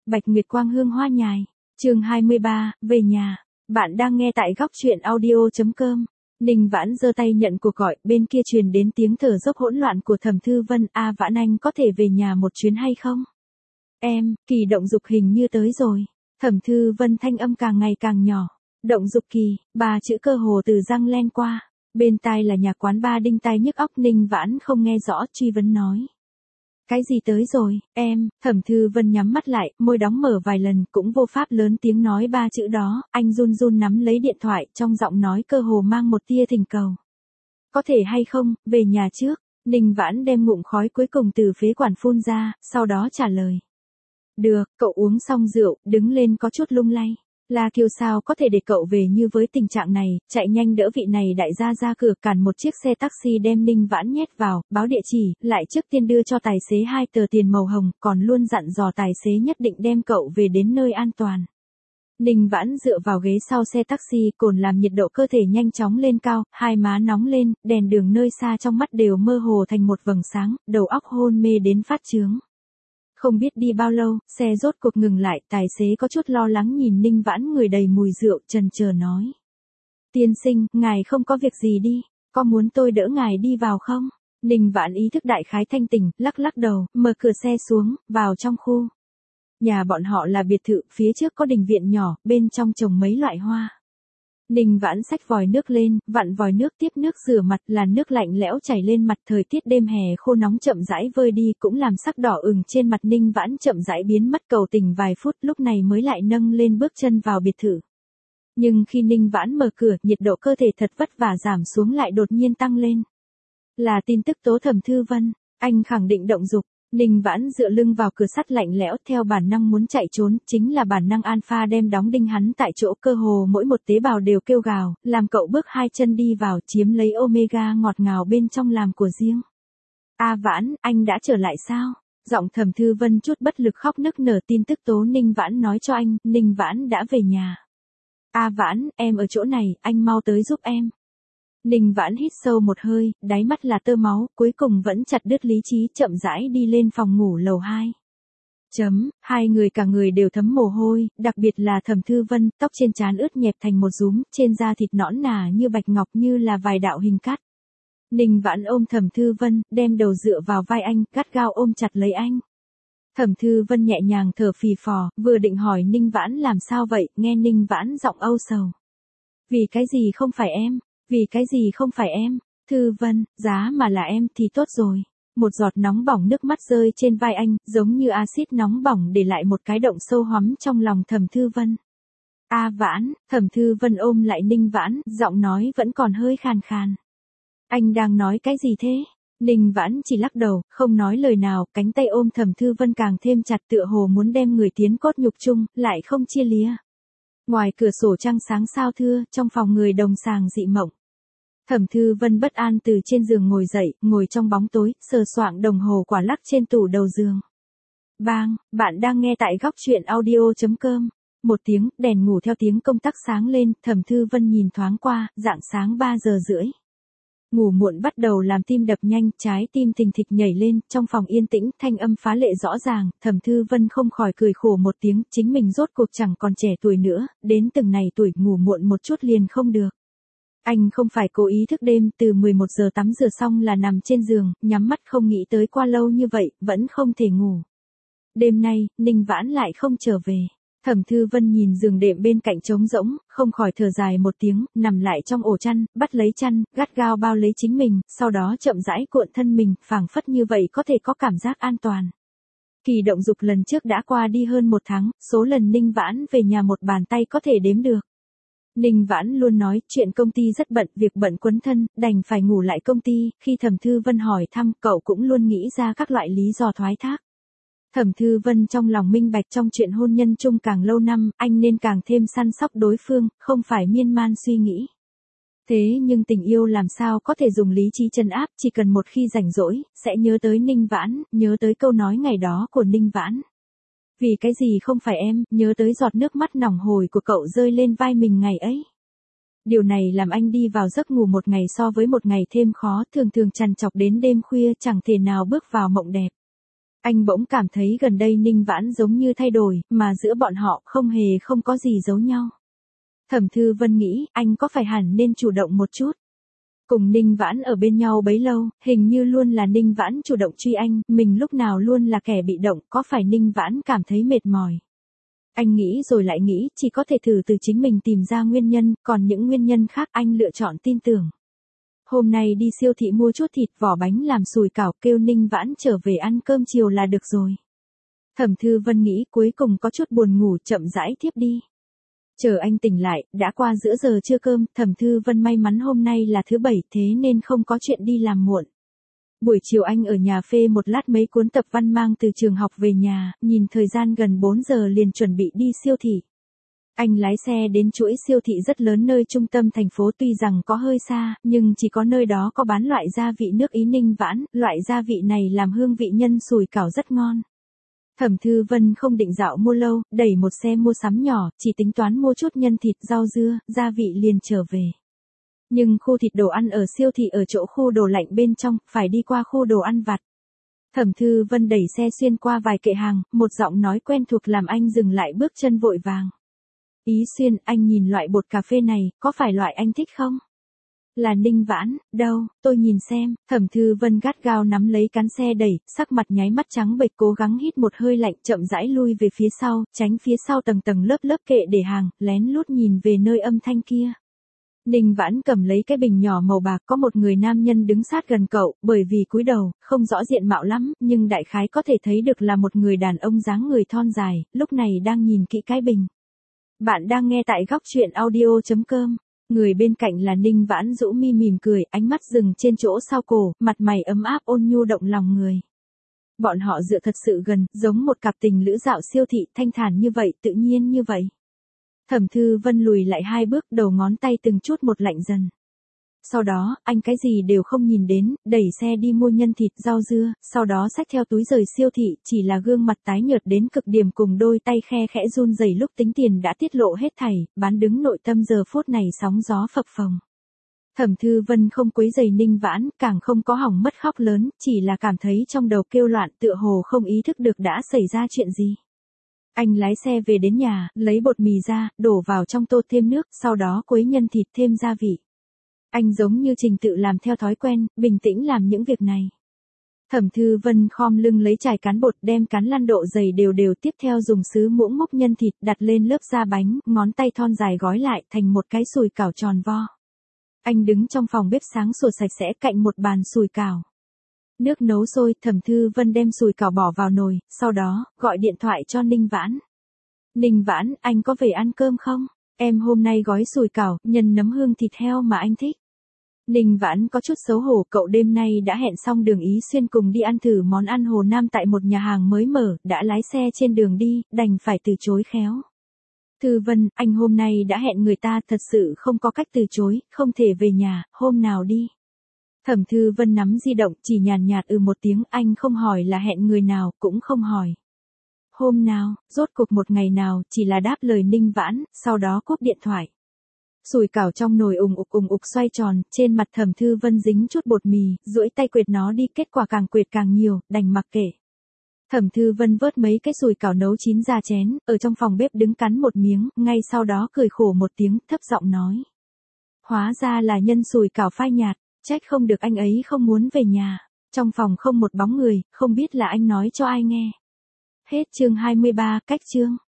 Bạch Nguyệt quang hương hoa nhài. Chương 23, về nhà. Bạn đang nghe tại góc truyện audio.com. Ninh Vãn giơ tay nhận cuộc gọi, bên kia truyền đến tiếng thở dốc hỗn loạn của Thẩm Thư Vân. A Vãn, anh có thể về nhà một chuyến hay không? Em, Kỳ động dục hình như tới rồi. Thẩm Thư Vân thanh âm càng ngày càng nhỏ. Động dục Kỳ, ba chữ cơ hồ từ răng len qua. Bên tai là nhà quán ba đinh tai nhức óc. Ninh Vãn không nghe rõ, truy vấn nói. Cái gì tới rồi, em? Thẩm Thư Vân nhắm mắt lại, môi đóng mở vài lần, cũng vô pháp lớn tiếng nói ba chữ đó. Anh run run nắm lấy điện thoại, trong giọng nói cơ hồ mang một tia thỉnh cầu. Có thể hay không, về nhà trước. Ninh Vãn đem ngụm khói cuối cùng từ phế quản phun ra, sau đó trả lời. Được, cậu uống xong rượu, đứng lên có chút lung lay. La Kiều sao có thể để cậu về như với tình trạng này, chạy nhanh đỡ vị này đại gia ra cửa, cản một chiếc xe taxi đem Ninh Vãn nhét vào, báo địa chỉ, lại trước tiên đưa cho tài xế 2 tờ tiền màu hồng, còn luôn dặn dò tài xế nhất định đem cậu về đến nơi an toàn. Ninh Vãn dựa vào ghế sau xe taxi, cồn làm nhiệt độ cơ thể nhanh chóng lên cao, hai má nóng lên, đèn đường nơi xa trong mắt đều mơ hồ thành một vầng sáng, đầu óc hôn mê đến phát chướng. Không biết đi bao lâu, xe rốt cuộc ngừng lại, tài xế có chút lo lắng nhìn Ninh Vãn người đầy mùi rượu, chần chờ nói. Tiên sinh, ngài không có việc gì đi, có muốn tôi đỡ ngài đi vào không? Ninh Vãn ý thức đại khái thanh tỉnh, lắc lắc đầu, mở cửa xe xuống, vào trong khu. Nhà bọn họ là biệt thự, phía trước có đình viện nhỏ, bên trong trồng mấy loại hoa. Ninh Vãn xách vòi nước lên, vặn vòi nước tiếp nước rửa mặt, là nước lạnh lẽo chảy lên mặt, thời tiết đêm hè khô nóng chậm rãi vơi đi, cũng làm sắc đỏ ửng trên mặt Ninh Vãn chậm rãi biến mất, cầu tình vài phút, lúc này mới lại nâng lên bước chân vào biệt thự. Nhưng khi Ninh Vãn mở cửa, nhiệt độ cơ thể thật vất vả giảm xuống lại đột nhiên tăng lên. Là tin tức tố Thẩm Thư Vân, anh khẳng định động dục. Ninh Vãn dựa lưng vào cửa sắt lạnh lẽo, theo bản năng muốn chạy trốn, chính là bản năng alpha đem đóng đinh hắn tại chỗ, cơ hồ mỗi một tế bào đều kêu gào, làm cậu bước hai chân đi vào, chiếm lấy omega ngọt ngào bên trong làm của riêng. A Vãn, anh đã trở lại sao? Giọng Thẩm Thư Vân chút bất lực khóc nức nở, tin tức tố Ninh Vãn nói cho anh, Ninh Vãn đã về nhà. A Vãn, em ở chỗ này, anh mau tới giúp em. Ninh Vãn hít sâu một hơi, đáy mắt là tơ máu, cuối cùng vẫn chặt đứt lý trí, chậm rãi đi lên phòng ngủ lầu 2. Hai người cả người đều thấm mồ hôi, đặc biệt là Thẩm Thư Vân, tóc trên trán ướt nhẹp thành một rúm, trên da thịt nõn nà như bạch ngọc, như là vài đạo hình cắt. Ninh Vãn ôm Thẩm Thư Vân, đem đầu dựa vào vai anh, gắt gao ôm chặt lấy anh. Thẩm Thư Vân nhẹ nhàng thở phì phò, vừa định hỏi Ninh Vãn làm sao vậy, nghe Ninh Vãn giọng âu sầu. Vì cái gì không phải em? Vì cái gì không phải em? Thư Vân, giá mà là em thì tốt rồi. Một giọt nóng bỏng nước mắt rơi trên vai anh, giống như axit nóng bỏng để lại một cái động sâu hoắm trong lòng Thẩm Thư Vân. A Vãn, Thẩm Thư Vân ôm lại Ninh Vãn, giọng nói vẫn còn hơi khàn khàn. Anh đang nói cái gì thế? Ninh Vãn chỉ lắc đầu, không nói lời nào, cánh tay ôm Thẩm Thư Vân càng thêm chặt, tựa hồ muốn đem người tiến cốt nhục chung, lại không chia lìa. Ngoài cửa sổ trăng sáng sao thưa, trong phòng người đồng sàng dị mộng. Thẩm Thư Vân bất an từ trên giường ngồi dậy, ngồi trong bóng tối, sờ soạng đồng hồ quả lắc trên tủ đầu giường. Bang, bạn đang nghe tại góc truyện audio.com. Một tiếng, đèn ngủ theo tiếng công tắc sáng lên, Thẩm Thư Vân nhìn thoáng qua, rạng sáng 3 giờ rưỡi. Ngủ muộn bắt đầu làm tim đập nhanh, trái tim thình thịch nhảy lên, trong phòng yên tĩnh, thanh âm phá lệ rõ ràng, Thẩm Thư Vân không khỏi cười khổ một tiếng, chính mình rốt cuộc chẳng còn trẻ tuổi nữa, đến từng này tuổi ngủ muộn một chút liền không được. Anh không phải cố ý thức đêm, từ 11 giờ tắm rửa xong là nằm trên giường, nhắm mắt không nghĩ tới qua lâu như vậy, vẫn không thể ngủ. Đêm nay, Ninh Vãn lại không trở về. Thẩm Thư Vân nhìn giường đệm bên cạnh trống rỗng, không khỏi thở dài một tiếng, nằm lại trong ổ chăn, bắt lấy chăn, gắt gao bao lấy chính mình, sau đó chậm rãi cuộn thân mình, phảng phất như vậy có thể có cảm giác an toàn. Kỳ động dục lần trước đã qua đi hơn 1 tháng, số lần Ninh Vãn về nhà một bàn tay có thể đếm được. Ninh Vãn luôn nói, chuyện công ty rất bận, việc bận quấn thân, đành phải ngủ lại công ty, khi Thẩm Thư Vân hỏi thăm, cậu cũng luôn nghĩ ra các loại lý do thoái thác. Thẩm Thư Vân trong lòng minh bạch, trong chuyện hôn nhân chung càng lâu năm, anh nên càng thêm săn sóc đối phương, không phải miên man suy nghĩ. Thế nhưng tình yêu làm sao có thể dùng lý trí trấn áp, chỉ cần một khi rảnh rỗi, sẽ nhớ tới Ninh Vãn, nhớ tới câu nói ngày đó của Ninh Vãn. Vì cái gì không phải em, nhớ tới giọt nước mắt nòng hồi của cậu rơi lên vai mình ngày ấy. Điều này làm anh đi vào giấc ngủ một ngày so với một ngày thêm khó, thường thường trằn trọc đến đêm khuya, chẳng thể nào bước vào mộng đẹp. Anh bỗng cảm thấy gần đây Ninh Vãn giống như thay đổi, mà giữa bọn họ không có gì giấu nhau. Thẩm Thư Vân nghĩ, anh có phải hẳn nên chủ động một chút. Cùng Ninh Vãn ở bên nhau bấy lâu, hình như luôn là Ninh Vãn chủ động truy anh, mình lúc nào luôn là kẻ bị động, có phải Ninh Vãn cảm thấy mệt mỏi. Anh nghĩ rồi lại nghĩ, chỉ có thể thử từ chính mình tìm ra nguyên nhân, còn những nguyên nhân khác anh lựa chọn tin tưởng. Hôm nay đi siêu thị mua chút thịt vỏ bánh làm sủi cảo, kêu Ninh Vãn trở về ăn cơm chiều là được rồi. Thẩm Thư Vân nghĩ cuối cùng có chút buồn ngủ, chậm rãi thiếp đi. Chờ anh tỉnh lại, đã qua giữa giờ trưa cơm, Thẩm Thư Vân may mắn hôm nay là thứ bảy thế nên không có chuyện đi làm muộn. Buổi chiều anh ở nhà phê một lát mấy cuốn tập văn mang từ trường học về nhà, nhìn thời gian gần 4 giờ liền chuẩn bị đi siêu thị. Anh lái xe đến chuỗi siêu thị rất lớn nơi trung tâm thành phố, tuy rằng có hơi xa, nhưng chỉ có nơi đó có bán loại gia vị nước Ý Ninh Vãn, loại gia vị này làm hương vị nhân sủi cảo rất ngon. Thẩm Thư Vân không định dạo mua lâu, đẩy một xe mua sắm nhỏ, chỉ tính toán mua chút nhân thịt rau dưa, gia vị liền trở về. Nhưng khu thịt đồ ăn ở siêu thị ở chỗ khu đồ lạnh bên trong, phải đi qua khu đồ ăn vặt. Thẩm Thư Vân đẩy xe xuyên qua vài kệ hàng, một giọng nói quen thuộc làm anh dừng lại bước chân vội vàng. Ý Xuyên, anh nhìn loại bột cà phê này, có phải loại anh thích không? Là Ninh Vãn, đâu, tôi nhìn xem. Thẩm Thư Vân gắt gao nắm lấy cán xe đẩy, sắc mặt nháy mắt trắng bệch, cố gắng hít một hơi lạnh, chậm rãi lui về phía sau, tránh phía sau tầng tầng lớp lớp kệ để hàng, lén lút nhìn về nơi âm thanh kia. Ninh Vãn cầm lấy cái bình nhỏ màu bạc, có một người nam nhân đứng sát gần cậu, bởi vì cúi đầu, không rõ diện mạo lắm, nhưng đại khái có thể thấy được là một người đàn ông dáng người thon dài, lúc này đang nhìn kỹ cái bình. Bạn đang nghe tại góc truyện audio.com. Người bên cạnh là Ninh Vãn rũ mi mỉm cười, ánh mắt dừng trên chỗ sau cổ, mặt mày ấm áp ôn nhu động lòng người. Bọn họ dựa thật sự gần, giống một cặp tình lữ dạo siêu thị, thanh thản như vậy, tự nhiên như vậy. Thẩm Thư Vân lùi lại 2 bước, đầu ngón tay từng chút một lạnh dần. Sau đó, anh cái gì đều không nhìn đến, đẩy xe đi mua nhân thịt rau dưa, sau đó xách theo túi rời siêu thị, chỉ là gương mặt tái nhợt đến cực điểm cùng đôi tay khe khẽ run rẩy lúc tính tiền đã tiết lộ hết thảy, bán đứng nội tâm giờ phút này sóng gió phập phồng. Thẩm Thư Vân không quấy rầy Ninh Vãn, càng không có hỏng mất khóc lớn, chỉ là cảm thấy trong đầu kêu loạn, tựa hồ không ý thức được đã xảy ra chuyện gì. Anh lái xe về đến nhà, lấy bột mì ra, đổ vào trong tô thêm nước, sau đó quấy nhân thịt thêm gia vị. Anh giống như trình tự làm theo thói quen, bình tĩnh làm những việc này. Thẩm Thư Vân khom lưng lấy chải cán bột, đem cán lăn độ dày đều đều, tiếp theo dùng sứ muỗng múc nhân thịt đặt lên lớp da bánh, ngón tay thon dài gói lại thành một cái sùi cảo tròn vo. Anh đứng trong phòng bếp sáng sủa sạch sẽ cạnh một bàn sùi cảo. Nước nấu sôi, Thẩm Thư Vân đem sùi cảo bỏ vào nồi, sau đó, gọi điện thoại cho Ninh Vãn. Ninh Vãn, anh có về ăn cơm không? Em hôm nay gói sùi cảo, nhân nấm hương thịt heo mà anh thích. Ninh Vãn có chút xấu hổ, cậu đêm nay đã hẹn xong Đường Ý Xuyên cùng đi ăn thử món ăn Hồ Nam tại một nhà hàng mới mở, đã lái xe trên đường đi, đành phải từ chối khéo. Thư Vân, anh hôm nay đã hẹn người ta, thật sự không có cách từ chối, không thể về nhà, hôm nào đi. Thẩm Thư Vân nắm di động, chỉ nhàn nhạt một tiếng, anh không hỏi là hẹn người nào, cũng không hỏi. Hôm nào, rốt cuộc một ngày nào, chỉ là đáp lời Ninh Vãn, sau đó cúp điện thoại. Sùi cảo trong nồi ùng ục xoay tròn, trên mặt Thẩm Thư Vân dính chút bột mì, duỗi tay quệt nó đi, kết quả càng quệt càng nhiều, đành mặc kệ. Thẩm Thư Vân vớt mấy cái sùi cảo nấu chín ra chén, ở trong phòng bếp đứng cắn một miếng, ngay sau đó cười khổ một tiếng, thấp giọng nói. Hóa ra là nhân sùi cảo phai nhạt, trách không được anh ấy không muốn về nhà. Trong phòng không một bóng người, không biết là anh nói cho ai nghe. Hết chương 23, cách chương.